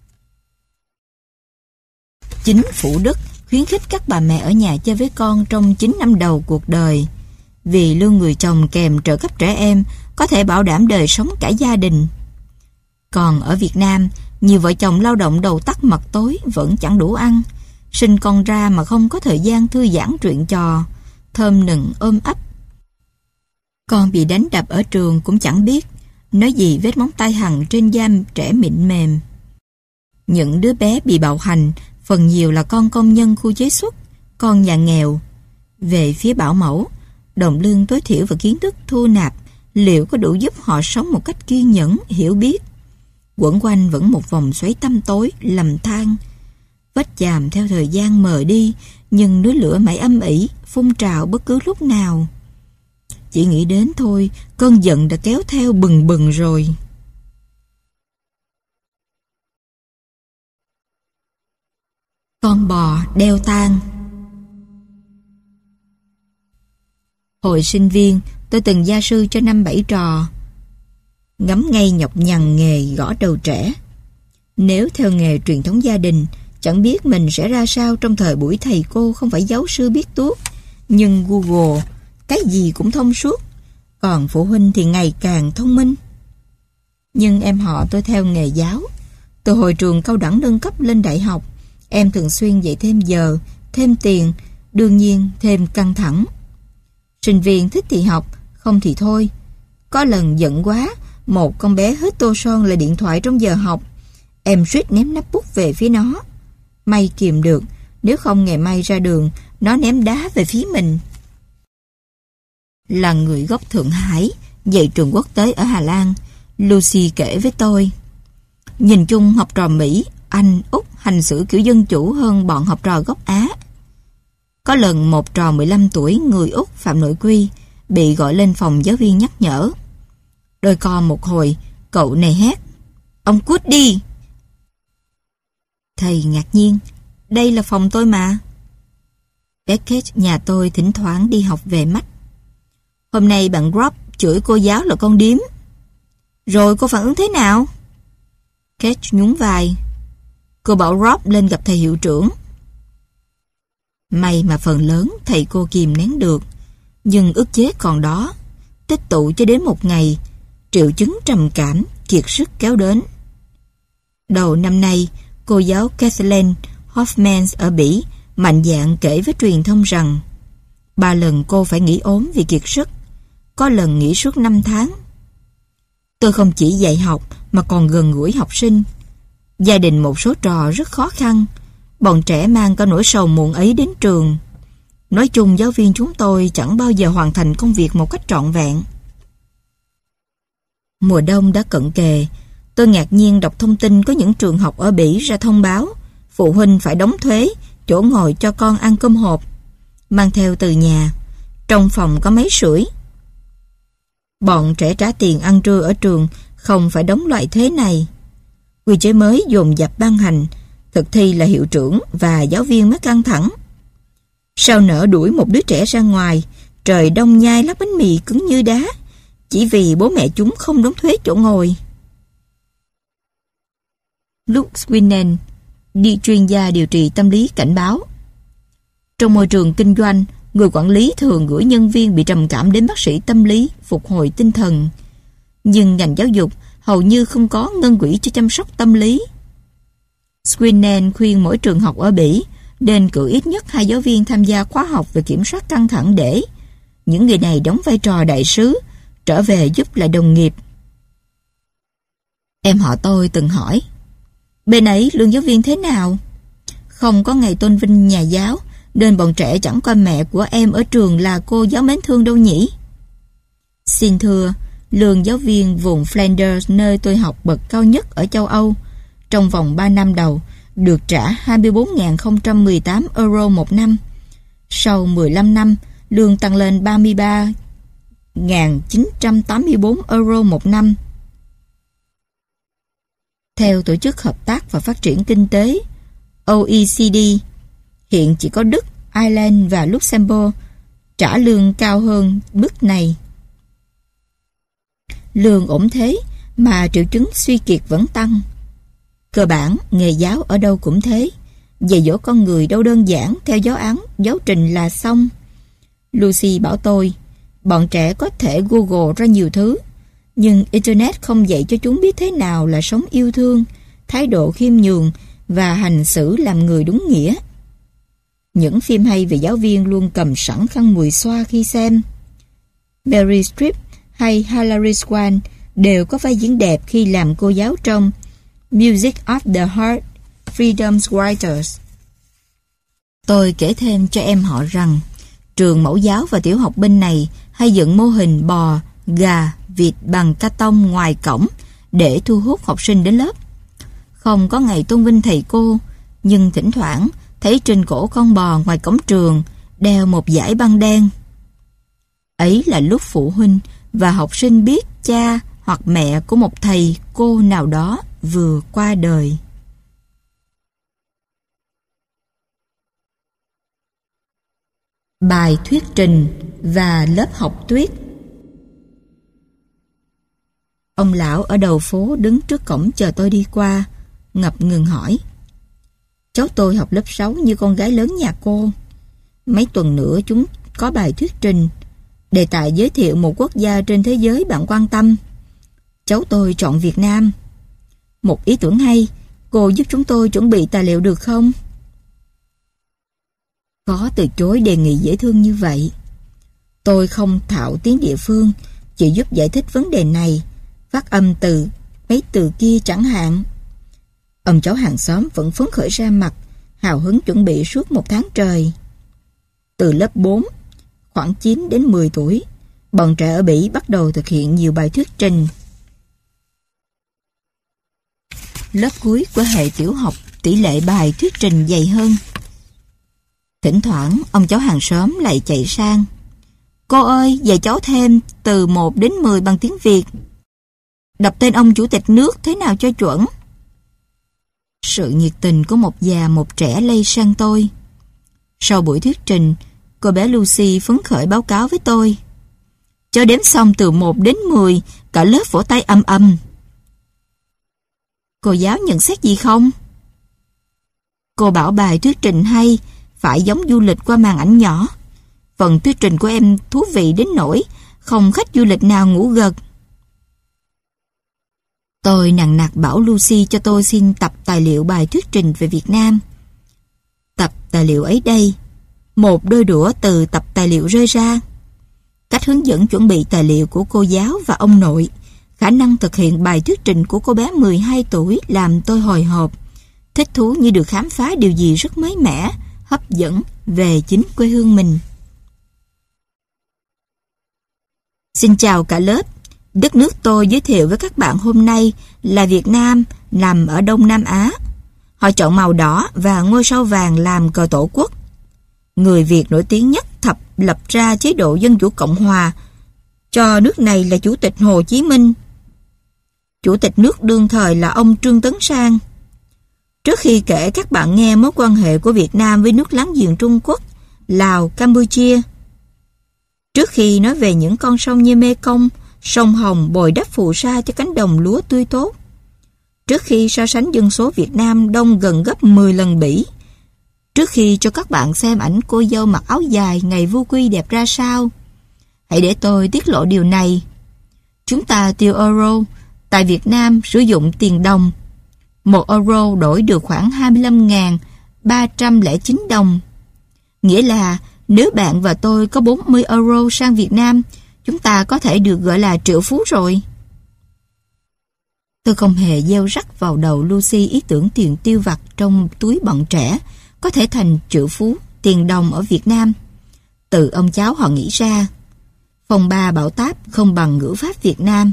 Chính phủ Đức khuyến khích các bà mẹ ở nhà chơi với con trong chín năm đầu cuộc đời. Vì lương người chồng kèm trợ cấp trẻ em có thể bảo đảm đời sống cả gia đình. Còn ở Việt Nam, nhiều vợ chồng lao động đầu tắt mặt tối vẫn chẳng đủ ăn. Sinh con ra mà không có thời gian thư giãn chuyện trò, thơm nựng ôm ấp. Con bị đánh đập ở trường cũng chẳng biết, nói gì vết móng tay hằn trên da trẻ mịn mềm. Những đứa bé bị bạo hành phần nhiều là con công nhân khu chế xuất, con nhà nghèo. Về phía bảo mẫu, đồng lương tối thiểu và kiến thức thu nạp liệu có đủ giúp họ sống một cách kiên nhẫn, hiểu biết? Quẩn quanh vẫn một vòng xoáy tăm tối, lầm than. Vết chàm theo thời gian mờ đi, nhưng núi lửa mãi âm ỉ, phun trào bất cứ lúc nào. Chỉ nghĩ đến thôi, cơn giận đã kéo theo bừng bừng rồi. Con bò đeo tang. Hồi sinh viên, tôi từng gia sư cho năm bảy trò. Ngắm ngay nhọc nhằn nghề gõ đầu trẻ. Nếu theo nghề truyền thống gia đình, chẳng biết mình sẽ ra sao trong thời buổi thầy cô không phải giáo sư biết tuốt, nhưng Google, cái gì cũng thông suốt. Còn phụ huynh thì ngày càng thông minh. Nhưng em họ tôi theo nghề giáo. Từ hồi trường cao đẳng nâng cấp lên đại học, em thường xuyên dạy thêm giờ, thêm tiền, đương nhiên thêm căng thẳng. Sinh viên thích thì học, không thì thôi. Có lần giận quá, một con bé hết tô son là điện thoại trong giờ học. Em suýt ném nắp bút về phía nó. May kìm được, nếu không ngày mai ra đường, nó ném đá về phía mình. Là người gốc Thượng Hải, dạy trường quốc tế ở Hà Lan, Lucy kể với tôi. Nhìn chung học trò Mỹ, Anh, Úc hành xử kiểu dân chủ hơn bọn học trò gốc Á. Có lần một trò mười lăm tuổi người Úc phạm nội quy, bị gọi lên phòng giáo viên nhắc nhở. Đôi co một hồi, cậu này hét, ông cút đi. Thầy ngạc nhiên, đây là phòng tôi mà. Beckett nhà tôi thỉnh thoảng đi học về mắt. Hôm nay bạn Rob chửi cô giáo là con điếm. Rồi cô phản ứng thế nào? Kate nhún vai. Cô bảo Rob lên gặp thầy hiệu trưởng. May mà phần lớn thầy cô kìm nén được, nhưng ức chế còn đó, tích tụ cho đến một ngày, triệu chứng trầm cảm, kiệt sức kéo đến. Đầu năm nay, cô giáo Kathleen Hoffman ở Bỉ mạnh dạn kể với truyền thông rằng ba lần cô phải nghỉ ốm vì kiệt sức, có lần nghỉ suốt năm tháng. Tôi không chỉ dạy học mà còn gần gũi học sinh. Gia đình một số trò rất khó khăn, bọn trẻ mang cả nỗi sầu muộn ấy đến trường. Nói chung giáo viên chúng tôi chẳng bao giờ hoàn thành công việc một cách trọn vẹn. Mùa đông đã cận kề, tôi ngạc nhiên đọc thông tin có những trường học ở Bỉ ra thông báo phụ huynh phải đóng thuế chỗ ngồi cho con ăn cơm hộp, mang theo từ nhà. Trong phòng có máy sưởi. Bọn trẻ trả tiền ăn trưa ở trường không phải đóng loại thuế này. Quy chế mới dồn dập ban hành, thực thi là hiệu trưởng và giáo viên mới căng thẳng. Sao nỡ đuổi một đứa trẻ ra ngoài, trời đông nhai lát bánh mì cứng như đá, chỉ vì bố mẹ chúng không đóng thuế chỗ ngồi. Luke Swinen, đi chuyên gia điều trị tâm lý cảnh báo. Trong môi trường kinh doanh, người quản lý thường gửi nhân viên bị trầm cảm đến bác sĩ tâm lý phục hồi tinh thần. Nhưng ngành giáo dục hầu như không có ngân quỹ cho chăm sóc tâm lý. Swinen khuyên mỗi trường học ở Bỉ nên cử ít nhất hai giáo viên tham gia khóa học về kiểm soát căng thẳng để những người này đóng vai trò đại sứ, trở về giúp lại đồng nghiệp. Em họ tôi từng hỏi, bên ấy lương giáo viên thế nào? Không có ngày tôn vinh nhà giáo, nên bọn trẻ chẳng coi mẹ của em ở trường là cô giáo mến thương đâu nhỉ? Xin thưa, lương giáo viên vùng Flanders nơi tôi học bậc cao nhất ở châu Âu, trong vòng ba năm đầu được trả hai mươi bốn nghìn không trăm mười tám euro một năm. Sau mười lăm năm, lương tăng lên ba mươi ba nghìn chín trăm tám mươi bốn euro một năm. Theo Tổ chức Hợp tác và Phát triển Kinh tế O E C D, hiện chỉ có Đức, Ireland và Luxembourg trả lương cao hơn mức này. Lương ổn thế mà triệu chứng suy kiệt vẫn tăng. Cơ bản, nghề giáo ở đâu cũng thế. Dạy dỗ con người đâu đơn giản theo giáo án, giáo trình là xong. Lucy bảo tôi, bọn trẻ có thể Google ra nhiều thứ, nhưng Internet không dạy cho chúng biết thế nào là sống yêu thương, thái độ khiêm nhường và hành xử làm người đúng nghĩa. Những phim hay về giáo viên luôn cầm sẵn khăn mùi xoa khi xem. Meryl Streep hay Hilary Swank đều có vai diễn đẹp khi làm cô giáo trong Music of the Heart, Freedom Writers. Tôi kể thêm cho em họ rằng trường mẫu giáo và tiểu học bên này hay dựng mô hình bò, gà, vịt bằng ca tông ngoài cổng để thu hút học sinh đến lớp. Không có ngày tôn vinh thầy cô, nhưng thỉnh thoảng thấy trên cổ con bò ngoài cổng trường đeo một dải băng đen. Ấy là lúc phụ huynh và học sinh biết cha hoặc mẹ của một thầy cô nào đó vừa qua đời. Bài thuyết trình và lớp học tuyết. Ông lão ở đầu phố đứng trước cổng chờ tôi đi qua, ngập ngừng hỏi, cháu tôi học lớp sáu như con gái lớn nhà cô. Mấy tuần nữa chúng có bài thuyết trình, đề tài giới thiệu một quốc gia trên thế giới bạn quan tâm. Cháu tôi chọn Việt Nam. Một ý tưởng hay, cô giúp chúng tôi chuẩn bị tài liệu được không? Khó từ chối đề nghị dễ thương như vậy. Tôi không thạo tiếng địa phương, chỉ giúp giải thích vấn đề này, phát âm từ mấy từ kia chẳng hạn. Ông cháu hàng xóm vẫn phấn khởi ra mặt, hào hứng chuẩn bị suốt một tháng trời. Từ lớp bốn, khoảng chín đến mười tuổi, bọn trẻ ở Bỉ bắt đầu thực hiện nhiều bài thuyết trình. Lớp cuối của hệ tiểu học tỷ lệ bài thuyết trình dày hơn. Thỉnh thoảng ông cháu hàng xóm lại chạy sang, cô ơi, dạy cháu thêm từ một đến mười bằng tiếng Việt. Đọc tên ông chủ tịch nước thế nào cho chuẩn. Sự nhiệt tình của một già một trẻ lây sang tôi. Sau buổi thuyết trình, cô bé Lucy phấn khởi báo cáo với tôi, cho đếm xong từ một đến mười, cả lớp vỗ tay ầm ầm. Cô giáo nhận xét gì không? Cô bảo bài thuyết trình hay phải giống du lịch qua màn ảnh nhỏ. Phần thuyết trình của em thú vị đến nỗi không khách du lịch nào ngủ gật. Tôi nằng nặc bảo Lucy cho tôi xin tập tài liệu bài thuyết trình về Việt Nam. Tập tài liệu ấy đây, một đôi đũa từ tập tài liệu rơi ra. Cách hướng dẫn chuẩn bị tài liệu của cô giáo và ông nội, khả năng thực hiện bài thuyết trình của cô bé mười hai tuổi làm tôi hồi hộp, thích thú như được khám phá điều gì rất mới mẻ, hấp dẫn về chính quê hương mình. Xin chào cả lớp. Đất nước tôi giới thiệu với các bạn hôm nay là Việt Nam, nằm ở Đông Nam Á. Họ chọn màu đỏ và ngôi sao vàng làm cờ tổ quốc. Người Việt nổi tiếng nhất thập lập ra chế độ Dân chủ Cộng Hòa cho nước này là Chủ tịch Hồ Chí Minh. Chủ tịch nước đương thời là ông Trương Tấn Sang. Trước khi kể các bạn nghe mối quan hệ của Việt Nam với nước láng giềng Trung Quốc, Lào, Campuchia, trước khi nói về những con sông như Mekong, sông Hồng bồi đắp phù sa cho cánh đồng lúa tươi tốt, trước khi so sánh dân số Việt Nam đông gần gấp mười lần Bỉ, trước khi cho các bạn xem ảnh cô dâu mặc áo dài ngày Vu Quy đẹp ra sao, hãy để tôi tiết lộ điều này. Chúng ta tiêu euro, tại Việt Nam sử dụng tiền đồng. Một euro đổi được khoảng hai mươi lăm nghìn ba trăm lẻ chín đồng. Nghĩa là nếu bạn và tôi có bốn mươi euro sang Việt Nam, chúng ta có thể được gọi là triệu phú rồi. Tôi không hề gieo rắc vào đầu Lucy ý tưởng tiền tiêu vặt trong túi bọn trẻ có thể thành triệu phú tiền đồng ở Việt Nam. Từ ông cháu họ nghĩ ra. Phong ba bão táp không bằng ngữ pháp Việt Nam.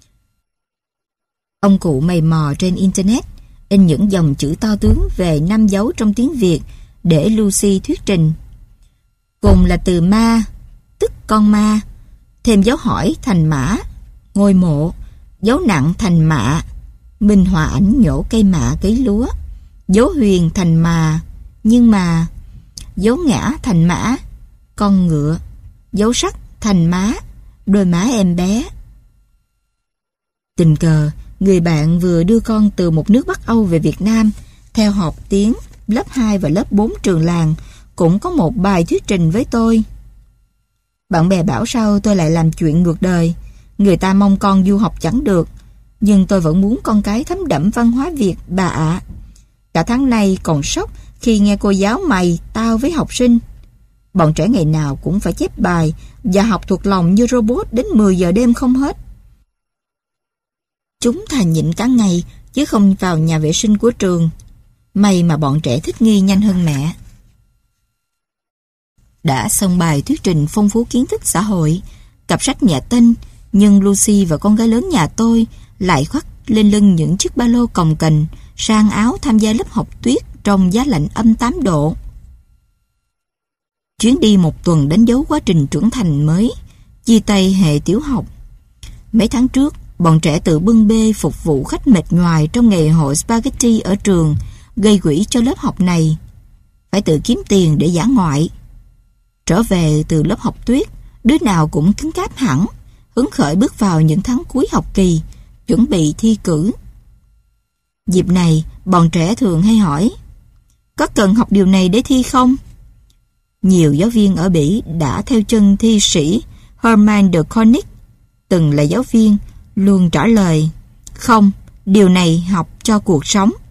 Ông cụ mày mò trên Internet in những dòng chữ to tướng về năm dấu trong tiếng Việt để Lucy thuyết trình. Cùng là từ ma, tức con ma, thêm dấu hỏi thành mã, ngôi mộ, dấu nặng thành mạ, minh họa ảnh nhổ cây mạ cấy lúa, dấu huyền thành mà, nhưng mà, dấu ngã thành mã, con ngựa, dấu sắc thành má, đôi má em bé. Tình cờ, người bạn vừa đưa con từ một nước Bắc Âu về Việt Nam, theo học tiếng lớp hai và lớp bốn trường làng, cũng có một bài thuyết trình với tôi. Bạn bè bảo sao tôi lại làm chuyện ngược đời. Người ta mong con du học chẳng được, nhưng tôi vẫn muốn con cái thấm đẫm văn hóa Việt bà ạ. Cả tháng nay còn sốc khi nghe cô giáo mày tao với học sinh. Bọn trẻ ngày nào cũng phải chép bài và học thuộc lòng như robot đến mười giờ đêm không hết. Chúng thà nhịn cả ngày chứ không vào nhà vệ sinh của trường. May mà bọn trẻ thích nghi nhanh hơn mẹ. Đã xong bài thuyết trình phong phú kiến thức xã hội, cặp sách nhẹ tinh, nhưng Lucy và con gái lớn nhà tôi lại khoác lên lưng những chiếc ba lô cồng kềnh, sang áo tham gia lớp học tuyết trong giá lạnh âm tám độ. Chuyến đi một tuần đánh dấu quá trình trưởng thành mới, chia tay hệ tiểu học. Mấy tháng trước, bọn trẻ tự bưng bê phục vụ khách mệt nhoài trong ngày hội spaghetti ở trường, gây quỹ cho lớp học này. Phải tự kiếm tiền để dã ngoại. Trở về từ lớp học tuyết, đứa nào cũng cứng cáp hẳn, hứng khởi bước vào những tháng cuối học kỳ, chuẩn bị thi cử. Dịp này, bọn trẻ thường hay hỏi, có cần học điều này để thi không? Nhiều giáo viên ở Bỉ đã theo chân thi sĩ Herman de Koenig, từng là giáo viên, luôn trả lời, không, điều này học cho cuộc sống.